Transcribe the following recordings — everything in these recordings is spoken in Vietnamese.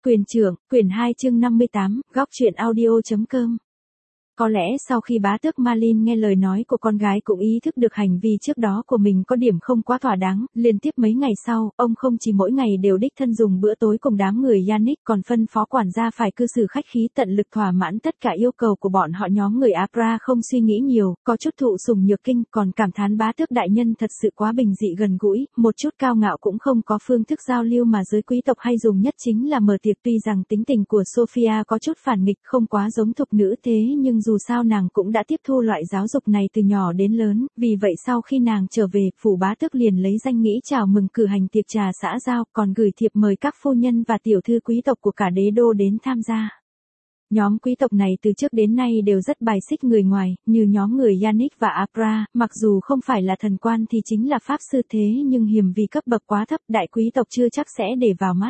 Quyền trưởng, quyển 2 chương 58, góc truyện audio.com. Có lẽ sau khi bá tước Marlin nghe lời nói của con gái cũng ý thức được hành vi trước đó của mình có điểm không quá thỏa đáng, liên tiếp mấy ngày sau, ông không chỉ mỗi ngày đều đích thân dùng bữa tối cùng đám người Yannick còn phân phó quản gia phải cư xử khách khí tận lực thỏa mãn tất cả yêu cầu của bọn họ. Nhóm người Abra không suy nghĩ nhiều, có chút thụ sủng nhược kinh, còn cảm thán bá tước đại nhân thật sự quá bình dị gần gũi, một chút cao ngạo cũng không có. Phương thức giao lưu mà giới quý tộc hay dùng nhất chính là mở tiệc. Tuy rằng tính tình của Sophia có chút phản nghịch, không quá giống thục nữ, thế nhưng dù sao nàng cũng đã tiếp thu loại giáo dục này từ nhỏ đến lớn, vì vậy sau khi nàng trở về, phủ bá tước liền lấy danh nghĩa chào mừng cử hành tiệc trà xã giao, còn gửi thiệp mời các phu nhân và tiểu thư quý tộc của cả đế đô đến tham gia. Nhóm quý tộc này từ trước đến nay đều rất bài xích người ngoài, như nhóm người Yannick và Abra, mặc dù không phải là thần quan thì chính là pháp sư, thế nhưng hiềm vì cấp bậc quá thấp, đại quý tộc chưa chắc sẽ để vào mắt.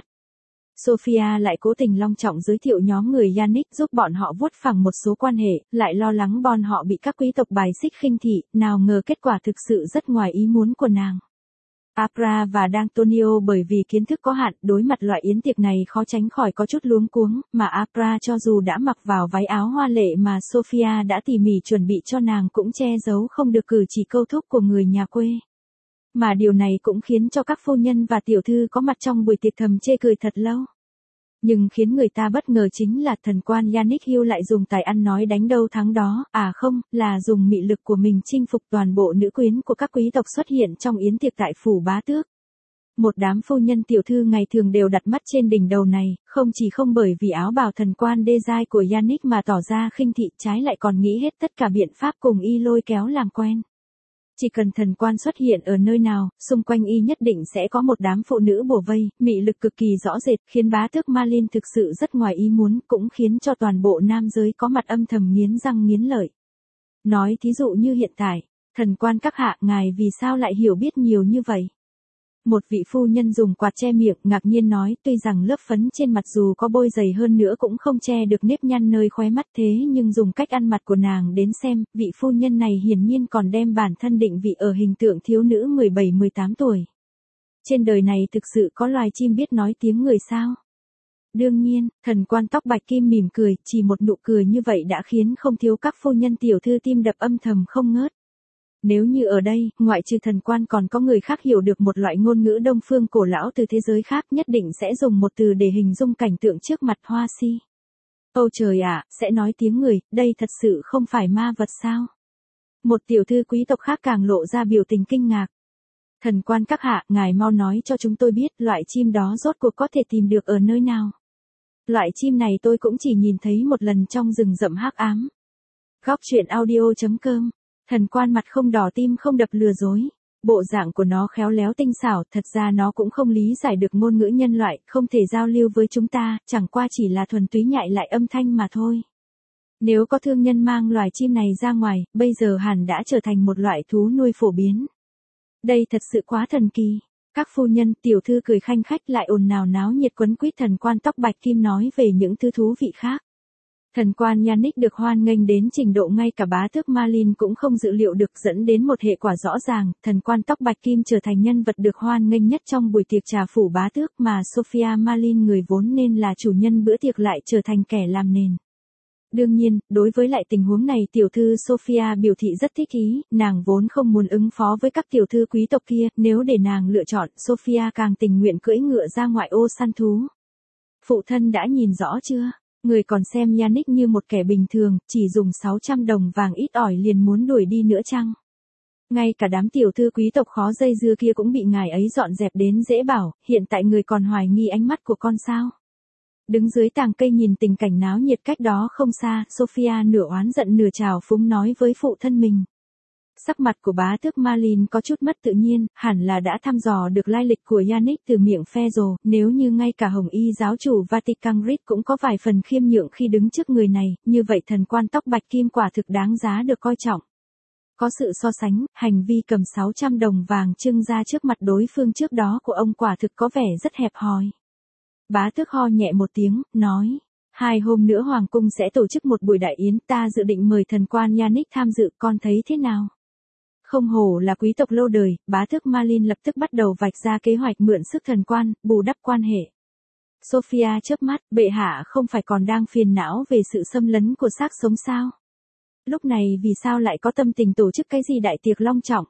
Sophia lại cố tình long trọng giới thiệu nhóm người Yannick, giúp bọn họ vuốt phẳng một số quan hệ, lại lo lắng bọn họ bị các quý tộc bài xích khinh thị, nào ngờ kết quả thực sự rất ngoài ý muốn của nàng. Abra và D'Antonio bởi vì kiến thức có hạn, đối mặt loại yến tiệc này khó tránh khỏi có chút luống cuống, mà Abra cho dù đã mặc vào váy áo hoa lệ mà Sophia đã tỉ mỉ chuẩn bị cho nàng cũng che giấu không được cử chỉ câu thúc của người nhà quê. Mà điều này cũng khiến cho các phu nhân và tiểu thư có mặt trong buổi tiệc thầm chê cười thật lâu. Nhưng khiến người ta bất ngờ chính là thần quan Yannick Hill lại dùng tài ăn nói đánh đâu thắng đó, không, là dùng mị lực của mình chinh phục toàn bộ nữ quyến của các quý tộc xuất hiện trong yến tiệc tại phủ bá tước. Một đám phu nhân tiểu thư ngày thường đều đặt mắt trên đỉnh đầu này, không chỉ không bởi vì áo bào thần quan đê dai của Yannick mà tỏ ra khinh thị, trái lại còn nghĩ hết tất cả biện pháp cùng y lôi kéo làm quen. Chỉ cần thần quan xuất hiện ở nơi nào, xung quanh y nhất định sẽ có một đám phụ nữ bủa vây, mị lực cực kỳ rõ rệt, khiến bá tước Marlin thực sự rất ngoài ý muốn, cũng khiến cho toàn bộ nam giới có mặt âm thầm nghiến răng nghiến lợi. Nói thí dụ như hiện tại, thần quan các hạ, ngài vì sao lại hiểu biết nhiều như vậy? Một vị phu nhân dùng quạt che miệng ngạc nhiên nói, tuy rằng lớp phấn trên mặt dù có bôi dày hơn nữa cũng không che được nếp nhăn nơi khóe mắt, thế nhưng dùng cách ăn mặc của nàng đến xem, vị phu nhân này hiển nhiên còn đem bản thân định vị ở hình tượng thiếu nữ 17-18 tuổi. Trên đời này thực sự có loài chim biết nói tiếng người sao? Đương nhiên, thần quan tóc bạch kim mỉm cười, chỉ một nụ cười như vậy đã khiến không thiếu các phu nhân tiểu thư tim đập âm thầm không ngớt. Nếu như ở đây, ngoại trừ thần quan còn có người khác hiểu được một loại ngôn ngữ đông phương cổ lão từ thế giới khác, nhất định sẽ dùng một từ để hình dung cảnh tượng trước mặt. Hoa si. Ôi trời ạ, sẽ nói tiếng người, đây thật sự không phải ma vật sao? Một tiểu thư quý tộc khác càng lộ ra biểu tình kinh ngạc. Thần quan các hạ, ngài mau nói cho chúng tôi biết loại chim đó rốt cuộc có thể tìm được ở nơi nào. Loại chim này tôi cũng chỉ nhìn thấy một lần trong rừng rậm hắc ám. Góc truyện audio.com. Thần quan mặt không đỏ tim không đập lừa dối. Bộ dạng của nó khéo léo tinh xảo, thật ra nó cũng không lý giải được ngôn ngữ nhân loại, không thể giao lưu với chúng ta, chẳng qua chỉ là thuần túy nhại lại âm thanh mà thôi. Nếu có thương nhân mang loài chim này ra ngoài, bây giờ hẳn đã trở thành một loại thú nuôi phổ biến. Đây thật sự quá thần kỳ. Các phu nhân, tiểu thư cười khanh khách lại ồn ào náo nhiệt quấn quýt thần quan tóc bạch kim nói về những thứ thú vị khác. Thần quan Yannick được hoan nghênh đến trình độ ngay cả bá tước Marlin cũng không dự liệu được, dẫn đến một hệ quả rõ ràng, thần quan tóc bạch kim trở thành nhân vật được hoan nghênh nhất trong buổi tiệc trà phủ bá tước, mà Sophia Marlin người vốn nên là chủ nhân bữa tiệc lại trở thành kẻ làm nền. Đương nhiên, đối với lại tình huống này tiểu thư Sophia biểu thị rất thích ý, nàng vốn không muốn ứng phó với các tiểu thư quý tộc kia, nếu để nàng lựa chọn, Sophia càng tình nguyện cưỡi ngựa ra ngoại ô săn thú. Phụ thân đã nhìn rõ chưa? Người còn xem Yannick như một kẻ bình thường, chỉ dùng 600 đồng vàng ít ỏi liền muốn đuổi đi nữa chăng? Ngay cả đám tiểu thư quý tộc khó dây dưa kia cũng bị ngài ấy dọn dẹp đến dễ bảo, hiện tại người còn hoài nghi ánh mắt của con sao? Đứng dưới tàng cây nhìn tình cảnh náo nhiệt cách đó không xa, Sophia nửa oán giận nửa trào phúng nói với phụ thân mình. Sắc mặt của bá tước Marlin có chút mất tự nhiên, hẳn là đã thăm dò được lai lịch của Yannick từ miệng Fezzo, nếu như ngay cả Hồng Y giáo chủ Vatican Rit cũng có vài phần khiêm nhượng khi đứng trước người này, như vậy thần quan tóc bạch kim quả thực đáng giá được coi trọng. Có sự so sánh, hành vi cầm 600 đồng vàng trưng ra trước mặt đối phương trước đó của ông quả thực có vẻ rất hẹp hòi. Bá tước ho nhẹ một tiếng, nói. 2 hôm nữa Hoàng cung sẽ tổ chức một buổi đại yến, ta dự định mời thần quan Yannick tham dự, con thấy thế nào? Không hổ là quý tộc lâu đời, bá tước Marlin lập tức bắt đầu vạch ra kế hoạch mượn sức thần quan, bù đắp quan hệ. Sophia chớp mắt, bệ hạ không phải còn đang phiền não về sự xâm lấn của xác sống sao? Lúc này vì sao lại có tâm tình tổ chức cái gì đại tiệc long trọng?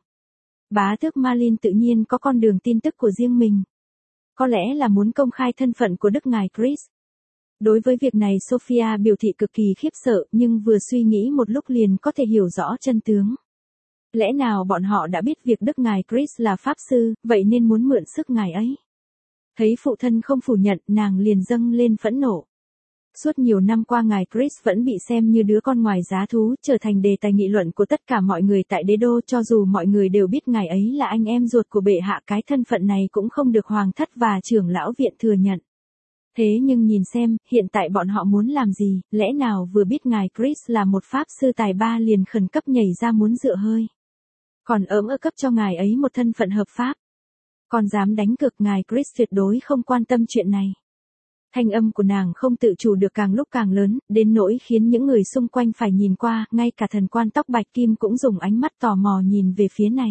Bá tước Marlin tự nhiên có con đường tin tức của riêng mình. Có lẽ là muốn công khai thân phận của đức ngài Chris. Đối với việc này Sophia biểu thị cực kỳ khiếp sợ, nhưng vừa suy nghĩ một lúc liền có thể hiểu rõ chân tướng. Lẽ nào bọn họ đã biết việc đức ngài Chris là pháp sư, vậy nên muốn mượn sức ngài ấy? Thấy phụ thân không phủ nhận, nàng liền dâng lên phẫn nộ. Suốt nhiều năm qua ngài Chris vẫn bị xem như đứa con ngoài giá thú, trở thành đề tài nghị luận của tất cả mọi người tại đế đô, cho dù mọi người đều biết ngài ấy là anh em ruột của bệ hạ, cái thân phận này cũng không được hoàng thất và trưởng lão viện thừa nhận. Thế nhưng nhìn xem, hiện tại bọn họ muốn làm gì, lẽ nào vừa biết ngài Chris là một pháp sư tài ba liền khẩn cấp nhảy ra muốn dựa hơi. Còn cấp cho ngài ấy một thân phận hợp pháp. Còn dám đánh cược, ngài Chris tuyệt đối không quan tâm chuyện này. Thanh âm của nàng không tự chủ được càng lúc càng lớn, đến nỗi khiến những người xung quanh phải nhìn qua, ngay cả thần quan tóc bạch kim cũng dùng ánh mắt tò mò nhìn về phía này.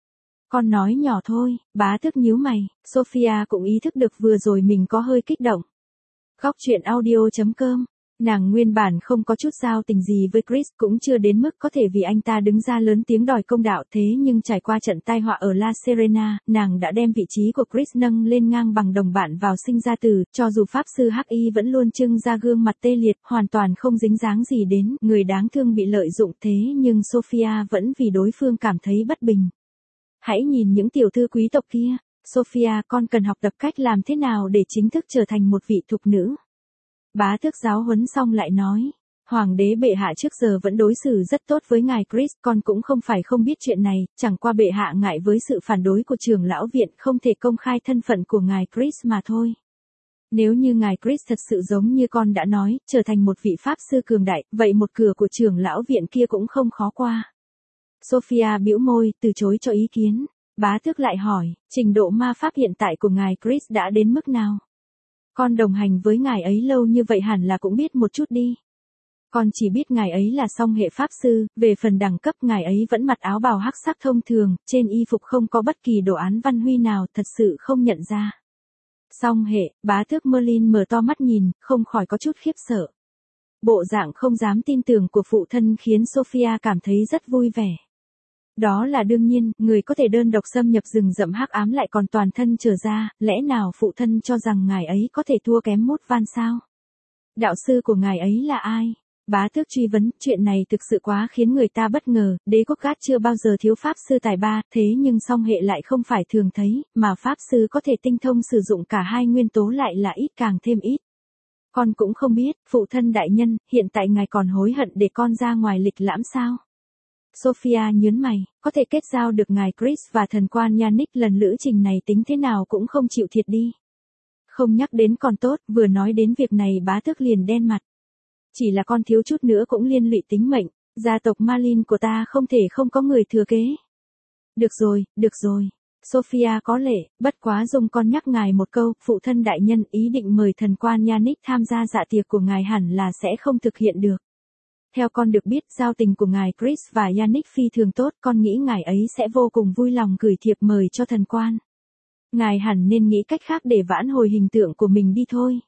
Con nói nhỏ thôi, bá tước nhíu mày, Sophia cũng ý thức được vừa rồi mình có hơi kích động. Góc truyện audio.com. Nàng nguyên bản không có chút giao tình gì với Chris, cũng chưa đến mức có thể vì anh ta đứng ra lớn tiếng đòi công đạo, thế nhưng trải qua trận tai họa ở La Serena, nàng đã đem vị trí của Chris nâng lên ngang bằng đồng bạn vào sinh ra tử, cho dù pháp sư Hắc Y vẫn luôn trưng ra gương mặt tê liệt, hoàn toàn không dính dáng gì đến người đáng thương bị lợi dụng, thế nhưng Sophia vẫn vì đối phương cảm thấy bất bình. Hãy nhìn những tiểu thư quý tộc kia, Sophia, con cần học tập cách làm thế nào để chính thức trở thành một vị thục nữ. Bá tước giáo huấn xong lại nói, hoàng đế bệ hạ trước giờ vẫn đối xử rất tốt với ngài Chris, con cũng không phải không biết chuyện này, chẳng qua bệ hạ ngại với sự phản đối của trưởng lão viện không thể công khai thân phận của ngài Chris mà thôi. Nếu như ngài Chris thật sự giống như con đã nói, trở thành một vị pháp sư cường đại, vậy một cửa của trưởng lão viện kia cũng không khó qua. Sophia bĩu môi, từ chối cho ý kiến. Bá tước lại hỏi, trình độ ma pháp hiện tại của ngài Chris đã đến mức nào? Con đồng hành với ngài ấy lâu như vậy hẳn là cũng biết một chút đi. Con chỉ biết ngài ấy là song hệ pháp sư, về phần đẳng cấp ngài ấy vẫn mặc áo bào hắc sắc thông thường, trên y phục không có bất kỳ đồ án văn huy nào, thật sự không nhận ra. Song hệ, bá tước Merlin mở to mắt nhìn, không khỏi có chút khiếp sợ. Bộ dạng không dám tin tưởng của phụ thân khiến Sophia cảm thấy rất vui vẻ. Đó là đương nhiên, người có thể đơn độc xâm nhập rừng rậm hắc ám lại còn toàn thân trở ra, lẽ nào phụ thân cho rằng ngài ấy có thể thua kém Mốt Van sao? Đạo sư của ngài ấy là ai? Bá tước truy vấn, chuyện này thực sự quá khiến người ta bất ngờ, đế quốc Gát chưa bao giờ thiếu pháp sư tài ba, thế nhưng song hệ lại không phải thường thấy, mà pháp sư có thể tinh thông sử dụng cả hai nguyên tố lại là ít càng thêm ít. Con cũng không biết, phụ thân đại nhân, hiện tại ngài còn hối hận để con ra ngoài lịch lãm sao? Sophia nhớn mày, có thể kết giao được ngài Chris và thần quan Yannick lần lữ trình này tính thế nào cũng không chịu thiệt đi. Không nhắc đến còn tốt, vừa nói đến việc này bá tước liền đen mặt. Chỉ là con thiếu chút nữa cũng liên lụy tính mệnh, gia tộc Marlin của ta không thể không có người thừa kế. Được rồi. Sophia có lệ, bất quá dùng con nhắc ngài một câu, phụ thân đại nhân ý định mời thần quan Yannick tham gia dạ tiệc của ngài hẳn là sẽ không thực hiện được. Theo con được biết, giao tình của ngài Chris và Yannick phi thường tốt, con nghĩ ngài ấy sẽ vô cùng vui lòng gửi thiệp mời cho thần quan. Ngài hẳn nên nghĩ cách khác để vãn hồi hình tượng của mình đi thôi.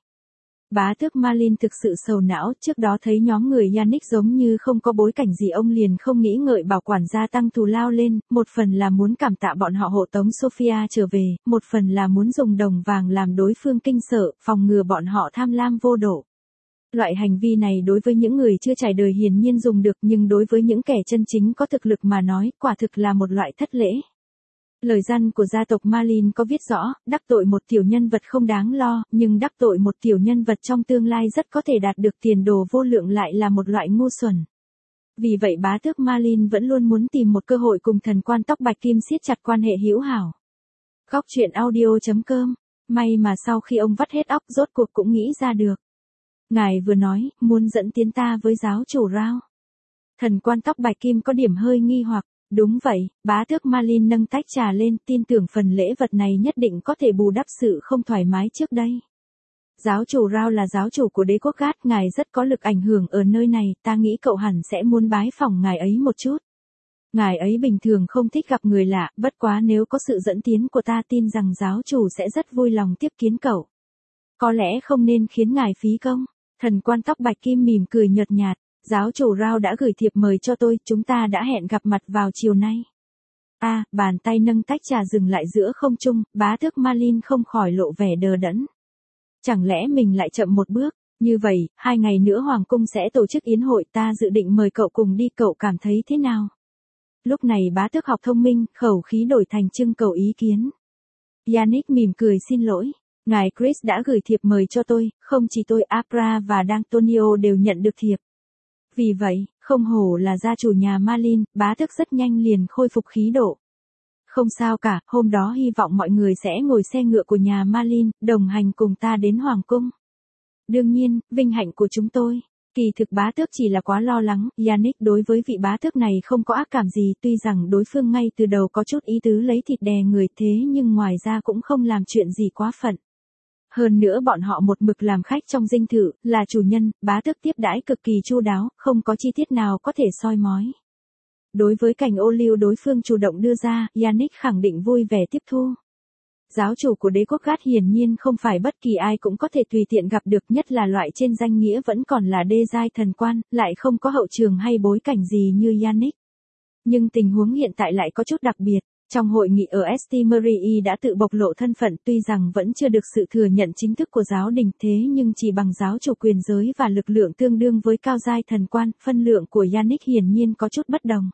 Bá tước Marlin thực sự sầu não, trước đó thấy nhóm người Yannick giống như không có bối cảnh gì ông liền không nghĩ ngợi bảo quản gia tăng thù lao lên, một phần là muốn cảm tạ bọn họ hộ tống Sophia trở về, một phần là muốn dùng đồng vàng làm đối phương kinh sợ, phòng ngừa bọn họ tham lam vô độ. Loại hành vi này đối với những người chưa trải đời hiển nhiên dùng được, nhưng đối với những kẻ chân chính có thực lực mà nói, quả thực là một loại thất lễ. Lời răn của gia tộc Marlin có viết rõ, đắc tội một tiểu nhân vật không đáng lo, nhưng đắc tội một tiểu nhân vật trong tương lai rất có thể đạt được tiền đồ vô lượng lại là một loại ngu xuẩn. Vì vậy bá tước Marlin vẫn luôn muốn tìm một cơ hội cùng thần quan tóc bạch kim siết chặt quan hệ hữu hảo. Góc truyện audio.com. May mà sau khi ông vắt hết óc rốt cuộc cũng nghĩ ra được. Ngài vừa nói, muốn dẫn tiến ta với giáo chủ Rao. Thần quan tóc bạch kim có điểm hơi nghi hoặc. Đúng vậy, bá tước Marlin nâng tách trà lên, tin tưởng phần lễ vật này nhất định có thể bù đắp sự không thoải mái trước đây. Giáo chủ Rao là giáo chủ của đế quốc Gát, ngài rất có lực ảnh hưởng ở nơi này, ta nghĩ cậu hẳn sẽ muốn bái phỏng ngài ấy một chút. Ngài ấy bình thường không thích gặp người lạ, bất quá nếu có sự dẫn tiến của ta tin rằng giáo chủ sẽ rất vui lòng tiếp kiến cậu. Có lẽ không nên khiến ngài phí công. Thần quan tóc bạch kim mỉm cười nhợt nhạt. Giáo chủ Rao đã gửi thiệp mời cho tôi, chúng ta đã hẹn gặp mặt vào chiều nay. Bàn tay nâng tách trà dừng lại giữa không trung, bá tước Marlin không khỏi lộ vẻ đờ đẫn. Chẳng lẽ mình lại chậm một bước? Như vậy, 2 ngày nữa Hoàng cung sẽ tổ chức yến hội, ta dự định mời cậu cùng đi, cậu cảm thấy thế nào? Lúc này bá tước học thông minh, khẩu khí đổi thành trưng cầu ý kiến. Yannick mỉm cười xin lỗi. Ngài Chris đã gửi thiệp mời cho tôi, không chỉ tôi, Abra và D'Antonio đều nhận được thiệp. Vì vậy, không hổ là gia chủ nhà Marlin, bá tước rất nhanh liền khôi phục khí độ. Không sao cả, hôm đó hy vọng mọi người sẽ ngồi xe ngựa của nhà Marlin, đồng hành cùng ta đến Hoàng cung. Đương nhiên, vinh hạnh của chúng tôi. Kỳ thực bá tước chỉ là quá lo lắng, Yannick đối với vị bá tước này không có ác cảm gì, tuy rằng đối phương ngay từ đầu có chút ý tứ lấy thịt đè người, thế nhưng ngoài ra cũng không làm chuyện gì quá phận. Hơn nữa bọn họ một mực làm khách trong dinh thự, là chủ nhân, bá tước tiếp đãi cực kỳ chu đáo, không có chi tiết nào có thể soi mói. Đối với cảnh ô liu đối phương chủ động đưa ra, Yannick khẳng định vui vẻ tiếp thu. Giáo chủ của đế quốc Gát hiển nhiên không phải bất kỳ ai cũng có thể tùy tiện gặp được, nhất là loại trên danh nghĩa vẫn còn là đê giai thần quan, lại không có hậu trường hay bối cảnh gì như Yannick. Nhưng tình huống hiện tại lại có chút đặc biệt. Trong hội nghị ở St. Marie đã tự bộc lộ thân phận, tuy rằng vẫn chưa được sự thừa nhận chính thức của giáo đình, thế nhưng chỉ bằng giáo chủ quyền giới và lực lượng tương đương với cao giai thần quan, phân lượng của Yannick hiển nhiên có chút bất đồng.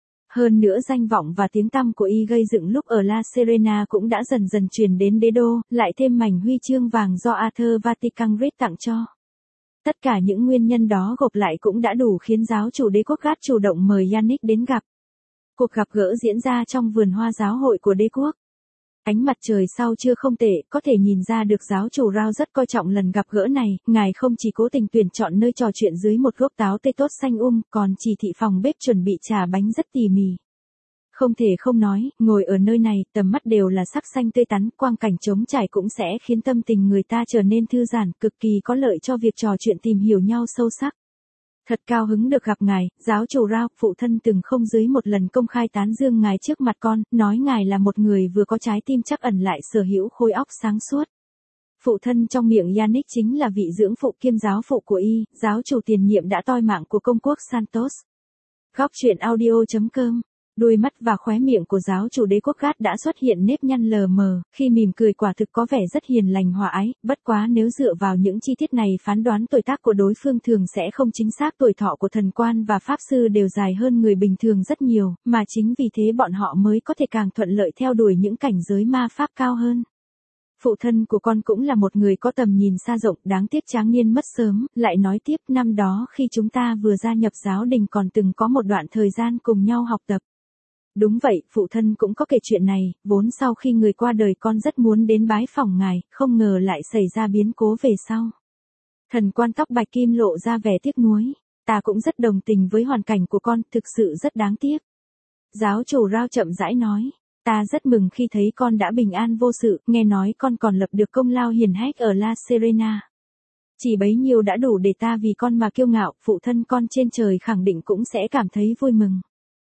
Hơn nữa danh vọng và tiếng tăm của y gây dựng lúc ở La Serena cũng đã dần dần truyền đến đế đô, lại thêm mảnh huy chương vàng do Arthur Vatican Red tặng cho. Tất cả những nguyên nhân đó gộp lại cũng đã đủ khiến giáo chủ đế quốc Gát chủ động mời Yannick đến gặp. Cuộc gặp gỡ diễn ra trong vườn hoa giáo hội của đế quốc. Ánh mặt trời sau trưa không tệ, có thể nhìn ra được giáo chủ Rao rất coi trọng lần gặp gỡ này, ngài không chỉ cố tình tuyển chọn nơi trò chuyện dưới một gốc táo tây tốt xanh còn chỉ thị phòng bếp chuẩn bị trà bánh rất tỉ mỉ. Không thể không nói, ngồi ở nơi này, tầm mắt đều là sắc xanh tươi tắn, quang cảnh trống trải cũng sẽ khiến tâm tình người ta trở nên thư giãn, cực kỳ có lợi cho việc trò chuyện tìm hiểu nhau sâu sắc. Thật cao hứng được gặp ngài, giáo chủ Rao, phụ thân từng không dưới một lần công khai tán dương ngài trước mặt con, nói ngài là một người vừa có trái tim chắc ẩn lại sở hữu khối óc sáng suốt. Phụ thân trong miệng Yannick chính là vị dưỡng phụ kiêm giáo phụ của y, giáo chủ tiền nhiệm đã toi mạng của công quốc Santos. Góc truyện audio.com. Đôi mắt và khóe miệng của giáo chủ đế quốc Gát đã xuất hiện nếp nhăn lờ mờ, khi mỉm cười quả thực có vẻ rất hiền lành hòa ái, bất quá nếu dựa vào những chi tiết này phán đoán tuổi tác của đối phương thường sẽ không chính xác, tuổi thọ của thần quan và pháp sư đều dài hơn người bình thường rất nhiều, mà chính vì thế bọn họ mới có thể càng thuận lợi theo đuổi những cảnh giới ma pháp cao hơn. Phụ thân của con cũng là một người có tầm nhìn xa rộng, đáng tiếc tráng niên mất sớm, lại nói tiếp năm đó khi chúng ta vừa gia nhập giáo đình còn từng có một đoạn thời gian cùng nhau học tập. Đúng vậy, phụ thân cũng có kể chuyện này, vốn sau khi người qua đời con rất muốn đến bái phỏng ngài, không ngờ lại xảy ra biến cố về sau. Thần quan tóc bạch kim lộ ra vẻ tiếc nuối, ta cũng rất đồng tình với hoàn cảnh của con, thực sự rất đáng tiếc. Giáo chủ Rao chậm rãi nói, ta rất mừng khi thấy con đã bình an vô sự, nghe nói con còn lập được công lao hiển hách ở La Serena. Chỉ bấy nhiêu đã đủ để ta vì con mà kiêu ngạo, phụ thân con trên trời khẳng định cũng sẽ cảm thấy vui mừng.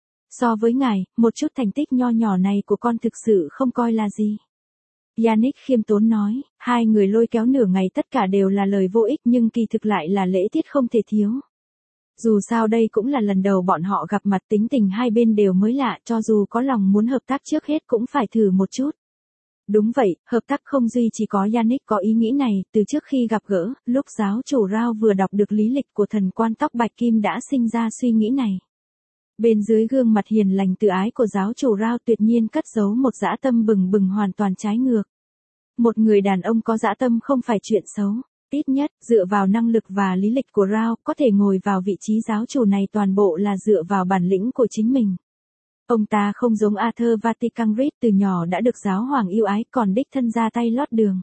So với ngài, một chút thành tích nho nhỏ này của con thực sự không coi là gì. Yannick khiêm tốn nói, hai người lôi kéo nửa ngày tất cả đều là lời vô ích nhưng kỳ thực lại là lễ tiết không thể thiếu. Dù sao đây cũng là lần đầu bọn họ gặp mặt, tính tình hai bên đều mới lạ, cho dù có lòng muốn hợp tác trước hết cũng phải thử một chút. Đúng vậy, hợp tác không duy chỉ có Yannick có ý nghĩ này, từ trước khi gặp gỡ, lúc giáo chủ Rao vừa đọc được lý lịch của thần quan tóc bạch kim đã sinh ra suy nghĩ này. Bên dưới gương mặt hiền lành tự ái của giáo chủ Rao tuyệt nhiên cất giấu một dã tâm bừng bừng hoàn toàn trái ngược. Một người đàn ông có dã tâm không phải chuyện xấu, ít nhất, dựa vào năng lực và lý lịch của Rao, có thể ngồi vào vị trí giáo chủ này toàn bộ là dựa vào bản lĩnh của chính mình. Ông ta không giống Arthur Vatican Red từ nhỏ đã được giáo hoàng yêu ái còn đích thân ra tay lót đường.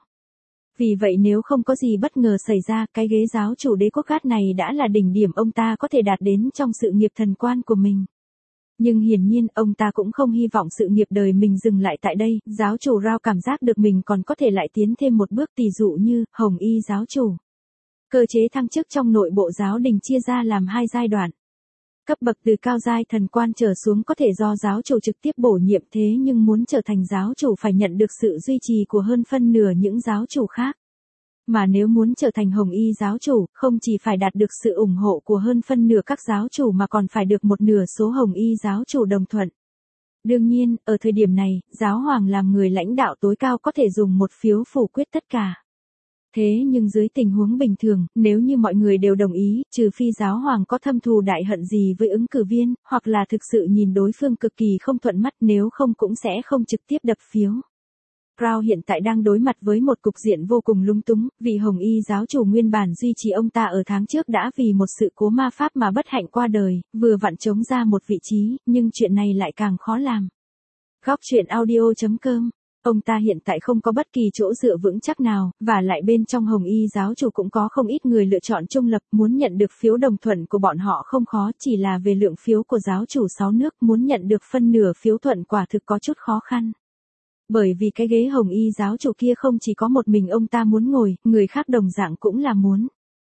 Vì vậy nếu không có gì bất ngờ xảy ra, cái ghế giáo chủ đế quốc Gát này đã là đỉnh điểm ông ta có thể đạt đến trong sự nghiệp thần quan của mình. Nhưng hiển nhiên, ông ta cũng không hy vọng sự nghiệp đời mình dừng lại tại đây, giáo chủ Rao cảm giác được mình còn có thể lại tiến thêm một bước, tỷ dụ như, Hồng Y giáo chủ. Cơ chế thăng chức trong nội bộ giáo đình chia ra làm hai giai đoạn. Cấp bậc từ cao giai thần quan trở xuống có thể do giáo chủ trực tiếp bổ nhiệm, thế nhưng muốn trở thành giáo chủ phải nhận được sự duy trì của hơn phân nửa những giáo chủ khác. Mà nếu muốn trở thành Hồng Y giáo chủ, không chỉ phải đạt được sự ủng hộ của hơn phân nửa các giáo chủ mà còn phải được một nửa số Hồng Y giáo chủ đồng thuận. Đương nhiên, ở thời điểm này, giáo hoàng làm người lãnh đạo tối cao có thể dùng một phiếu phủ quyết tất cả. Thế nhưng dưới tình huống bình thường, nếu như mọi người đều đồng ý, trừ phi giáo hoàng có thâm thù đại hận gì với ứng cử viên, hoặc là thực sự nhìn đối phương cực kỳ không thuận mắt, nếu không cũng sẽ không trực tiếp đập phiếu. Crown hiện tại đang đối mặt với một cục diện vô cùng lung túng, vì Hồng Y giáo chủ nguyên bản duy trì ông ta ở tháng trước đã vì một sự cố ma pháp mà bất hạnh qua đời, vừa vặn chống ra một vị trí, nhưng chuyện này lại càng khó làm. Góc truyện audio.com. Ông ta hiện tại không có bất kỳ chỗ dựa vững chắc nào, và lại bên trong Hồng Y giáo chủ cũng có không ít người lựa chọn trung lập, muốn nhận được phiếu đồng thuận của bọn họ không khó, chỉ là về lượng phiếu của giáo chủ 6 nước muốn nhận được phân nửa phiếu thuận quả thực có chút khó khăn. Bởi vì cái ghế Hồng Y giáo chủ kia không chỉ có một mình ông ta muốn ngồi, người khác đồng dạng cũng là muốn.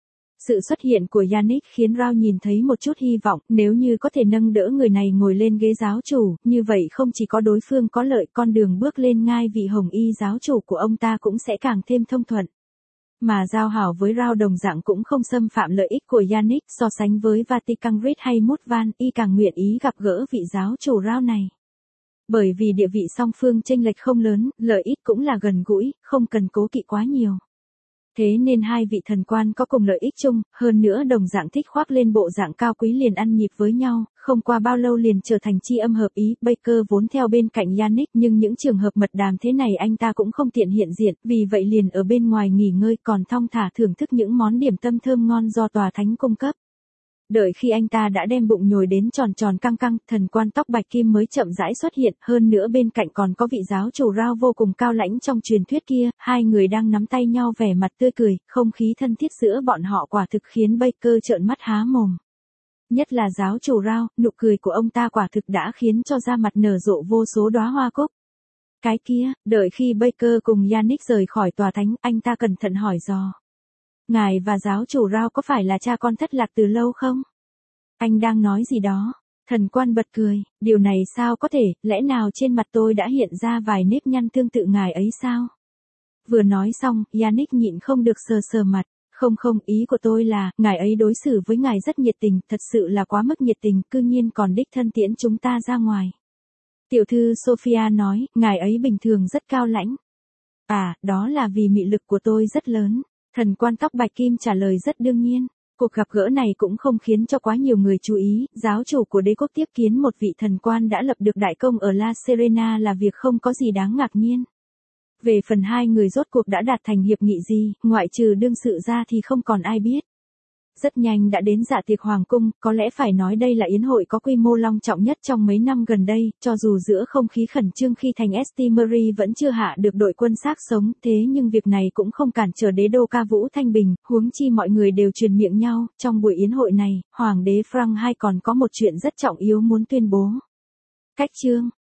Sự xuất hiện của Yannick khiến Rao nhìn thấy một chút hy vọng, nếu như có thể nâng đỡ người này ngồi lên ghế giáo chủ, như vậy không chỉ có đối phương có lợi, con đường bước lên ngai vị Hồng Y giáo chủ của ông ta cũng sẽ càng thêm thông thuận. Mà giao hảo với Rao đồng dạng cũng không xâm phạm lợi ích của Yannick, so sánh với Vatican Rit hay Mút Van, y càng nguyện ý gặp gỡ vị giáo chủ Rao này. Bởi vì địa vị song phương chênh lệch không lớn, lợi ích cũng là gần gũi, không cần cố kỵ quá nhiều. Thế nên hai vị thần quan có cùng lợi ích chung, hơn nữa đồng dạng thích khoác lên bộ dạng cao quý liền ăn nhịp với nhau, không qua bao lâu liền trở thành tri âm hợp ý. Baker vốn theo bên cạnh Yannick, nhưng những trường hợp mật đàm thế này anh ta cũng không tiện hiện diện, vì vậy liền ở bên ngoài nghỉ ngơi còn thong thả thưởng thức những món điểm tâm thơm ngon do tòa thánh cung cấp. Đợi khi anh ta đã đem bụng nhồi đến tròn tròn căng căng, thần quan tóc bạch kim mới chậm rãi xuất hiện, hơn nữa bên cạnh còn có vị giáo chủ Rao vô cùng cao lãnh trong truyền thuyết kia, hai người đang nắm tay nhau vẻ mặt tươi cười, không khí thân thiết giữa bọn họ quả thực khiến Baker trợn mắt há mồm. Nhất là giáo chủ Rao, nụ cười của ông ta quả thực đã khiến cho da mặt nở rộ vô số đóa hoa cúc. Cái kia, đợi khi Baker cùng Yannick rời khỏi tòa thánh, anh ta cẩn thận hỏi dò. Ngài và giáo chủ Rao có phải là cha con thất lạc từ lâu không? Anh đang nói gì đó? Thần quan bật cười, điều này sao có thể, lẽ nào trên mặt tôi đã hiện ra vài nếp nhăn tương tự ngài ấy sao? Vừa nói xong, Yannick nhịn không được sờ sờ mặt. Không, ý của tôi là, ngài ấy đối xử với ngài rất nhiệt tình, thật sự là quá mức nhiệt tình, cư nhiên còn đích thân tiễn chúng ta ra ngoài. Tiểu thư Sophia nói, ngài ấy bình thường rất cao lãnh. À, đó là vì mị lực của tôi rất lớn. Thần quan tóc bạch kim trả lời rất đương nhiên. Cuộc gặp gỡ này cũng không khiến cho quá nhiều người chú ý, giáo chủ của đế quốc tiếp kiến một vị thần quan đã lập được đại công ở La Serena là việc không có gì đáng ngạc nhiên. Về phần hai người rốt cuộc đã đạt thành hiệp nghị gì, ngoại trừ đương sự ra thì không còn ai biết. Rất nhanh đã đến dạ tiệc hoàng cung, có lẽ phải nói đây là yến hội có quy mô long trọng nhất trong mấy năm gần đây, cho dù giữa không khí khẩn trương khi thành St. Mary vẫn chưa hạ được đội quân xác sống, thế nhưng việc này cũng không cản trở đế đô ca vũ thanh bình, huống chi mọi người đều truyền miệng nhau, trong buổi yến hội này, hoàng đế Frank II còn có một chuyện rất trọng yếu muốn tuyên bố. Cách chương